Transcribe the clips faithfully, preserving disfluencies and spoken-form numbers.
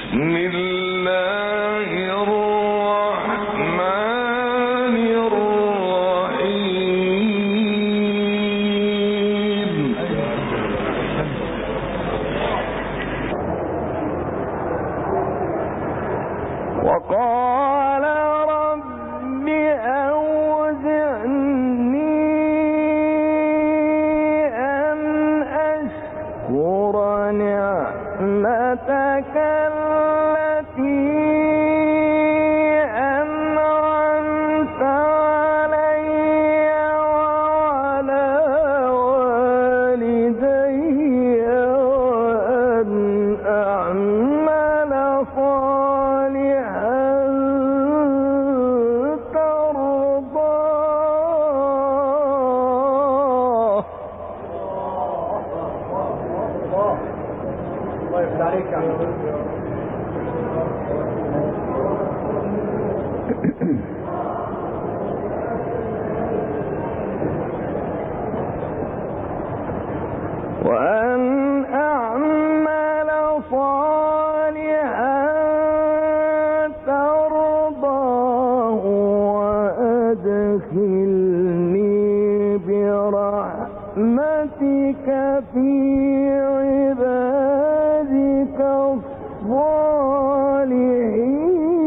وأن أعمل صالحا ترضاه وأدخلني برحمتك في عبادك الصالحين.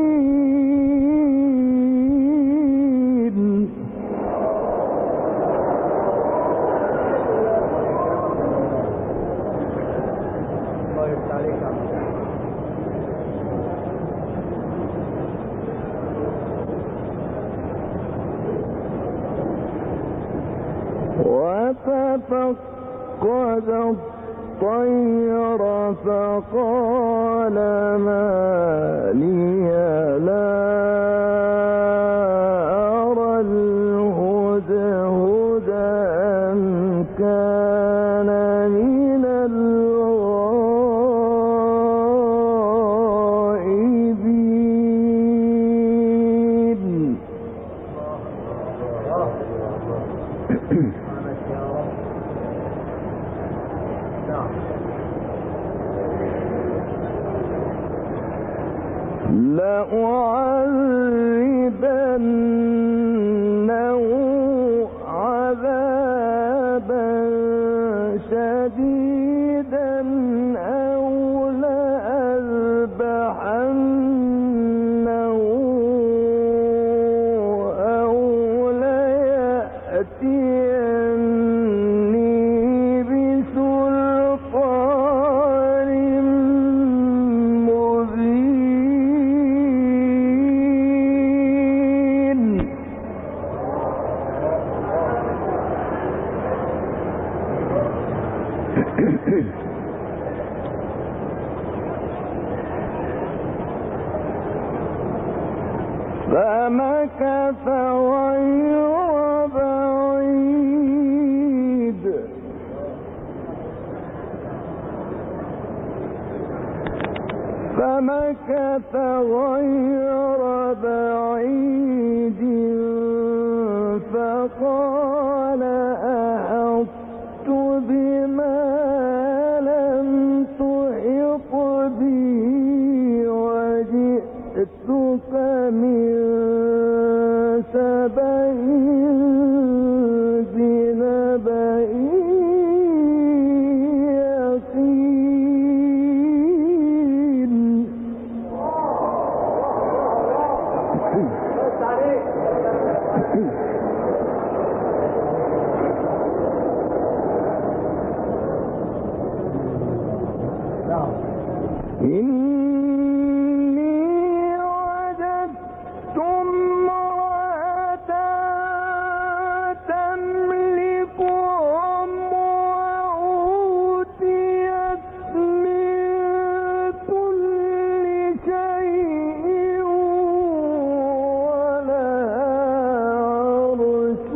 وتفقد الطير فقال ما لي لا أرى الهدهد أم كان من الغائبين. لأعذبنه عذابا شديدا أو لأذبحنه أو ليأتيني بسلطان فمكث غير بعيد فمكث غير بعيد فقال أحطت بما لم تحط به وجئتك من سبأ بنبأ يقين. إني وجدت امرأة تملكهم وأوتيت من كل شيء ولها عرش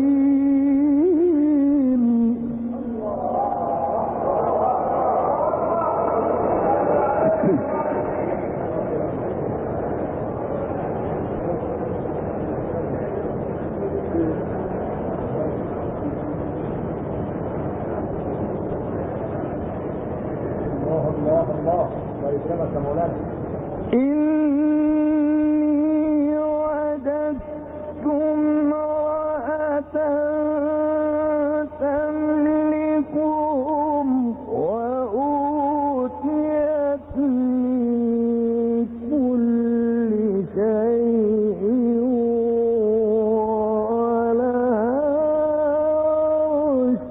عظيم. الله ويكرمك يا مولانا. إني وجدت امرأة تملكهم وأوتيت من كل شيء ولها عرش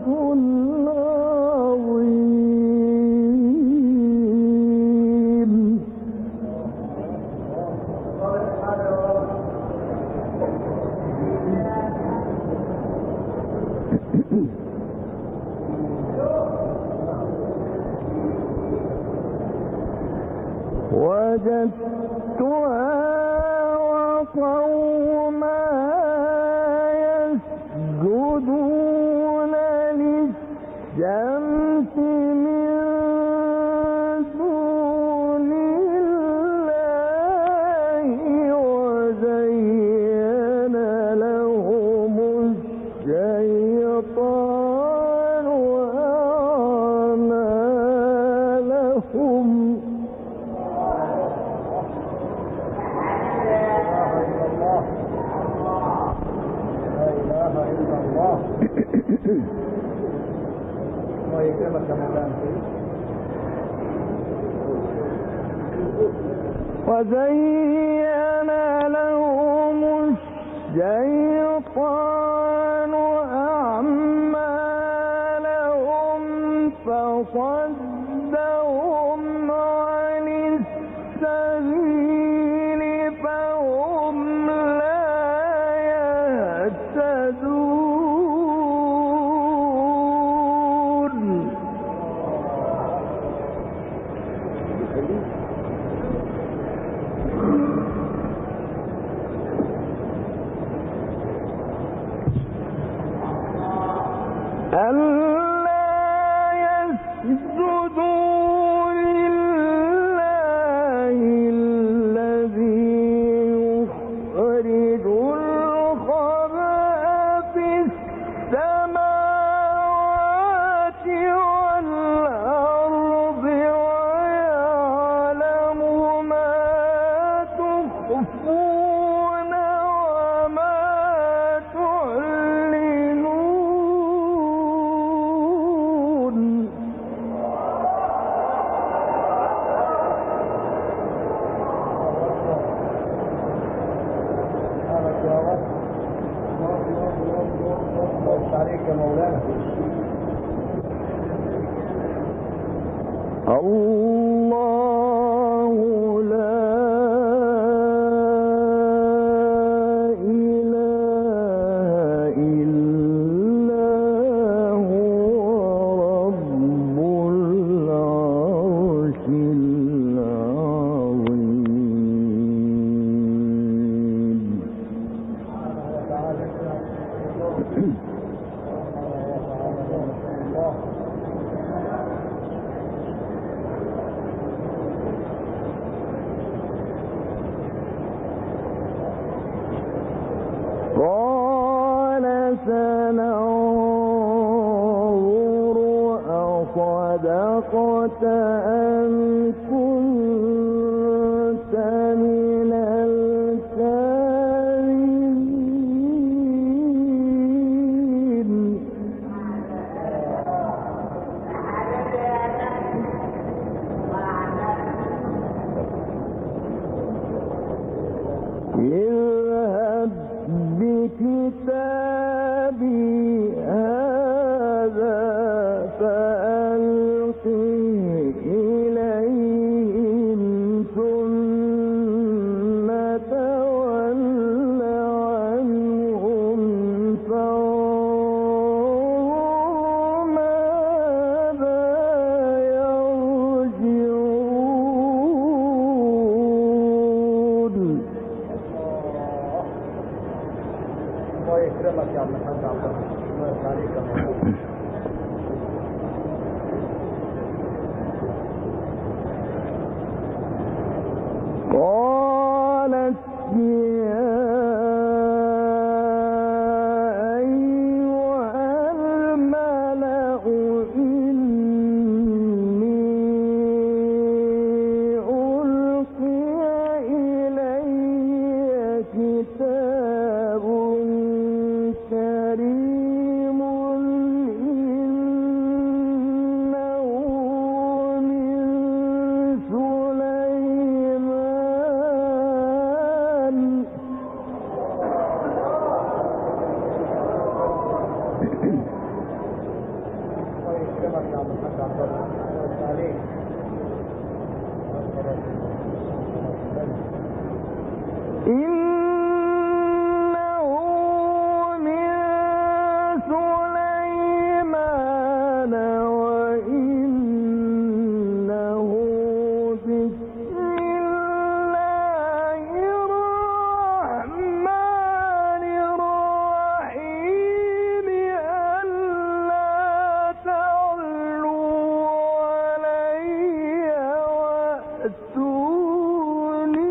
عظيم. وجدتها وقومها يسجدون للشمس من دون الله وزين لهم الشيطان أعمالهم. الله يكرمك يا مولانا. وزين لهم الشيطان أعمالهم فصدهم عن السبيل فهم لا يهتدون. ألا يسجدوا لله الذي يخرج الخبأ في السماوات والأرض ويعلم ما تخفون وما تعلنون. الله عليك يا مولانا. الله لا إله إلا هو رب العرش العظيم. قال سننظر أصدقت أم كنت من الكاذبين. اذهب بكتابي هذا فألقه إليهم ثم تول عنهم فانظر ماذا يرجعون. الله يكرمك يا عم الحاج عبد الله. الله عليك يا مولانا. قالت يا أيها الملأ إني الله يكرمك يا عم الحاج عبد الله. بس عليك. إنه من سليمان وإنه بسم الله الرحمن الرحيم ألا تعلوا علي وأتوني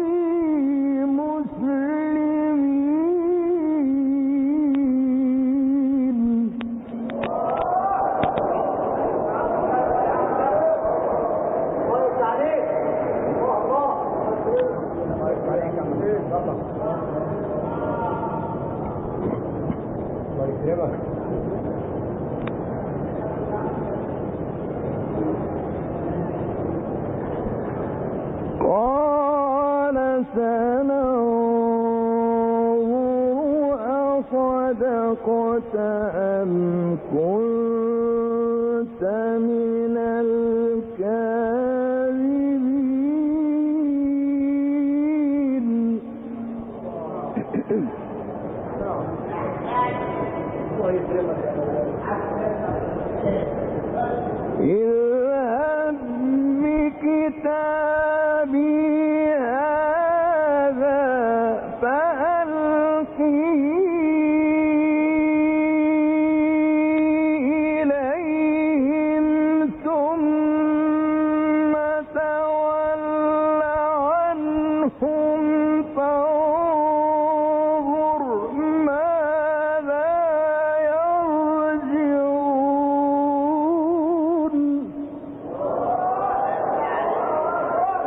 مسلمين. كويس عليك. الله الله. كويس عليك يا عم الحاج. يلا. الله يكرمك. قال سننظر أصدقت أم كنت من الكاذبين. الله يكرمك يا مولانا. اذهب بكتابي هذا فألقه إليهم ثم تول عنهم فانظر ماذا يرجعون.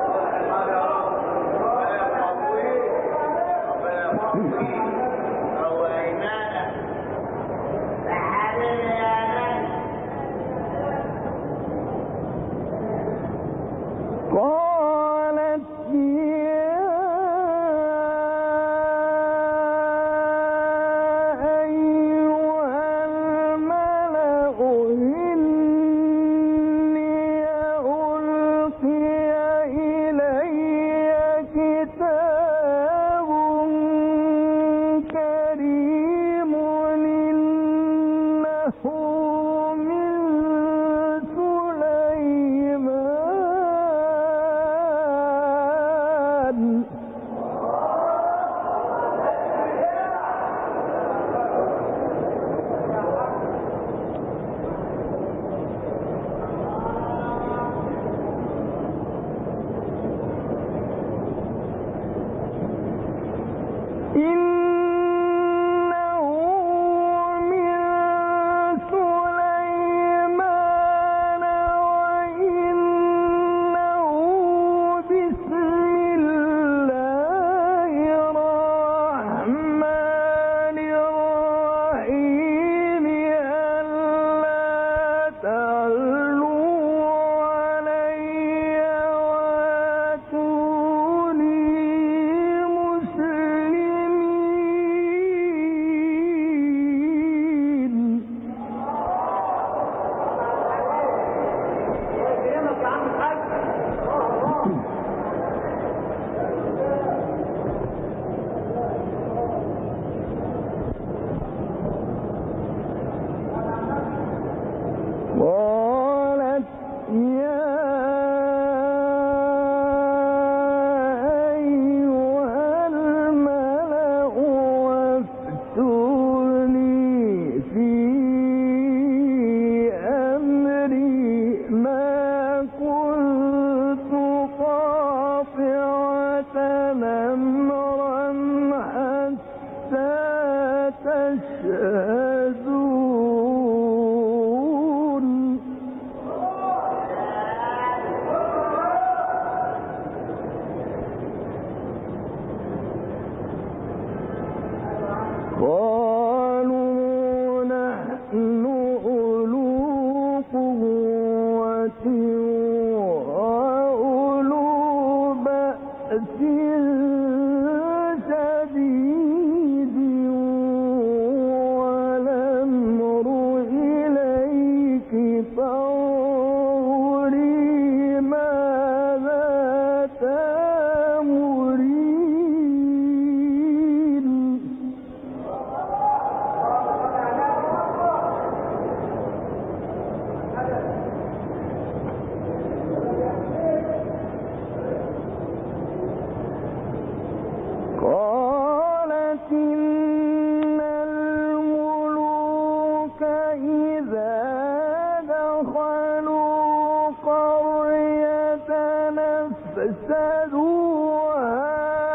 فسدوها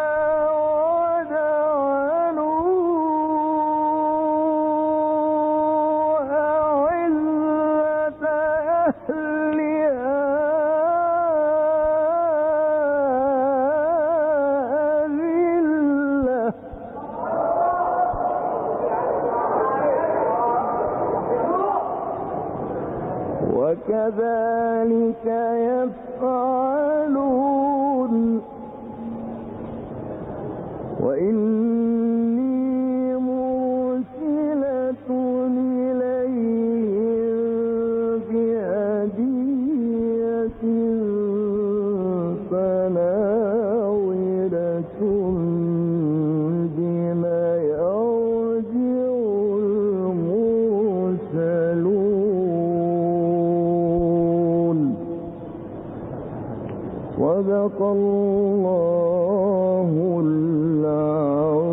وكذلك يفعلون وإني مرسلة إليهم بهدية فناظرة بما يرجع المرسلون. صدق الله العظيم.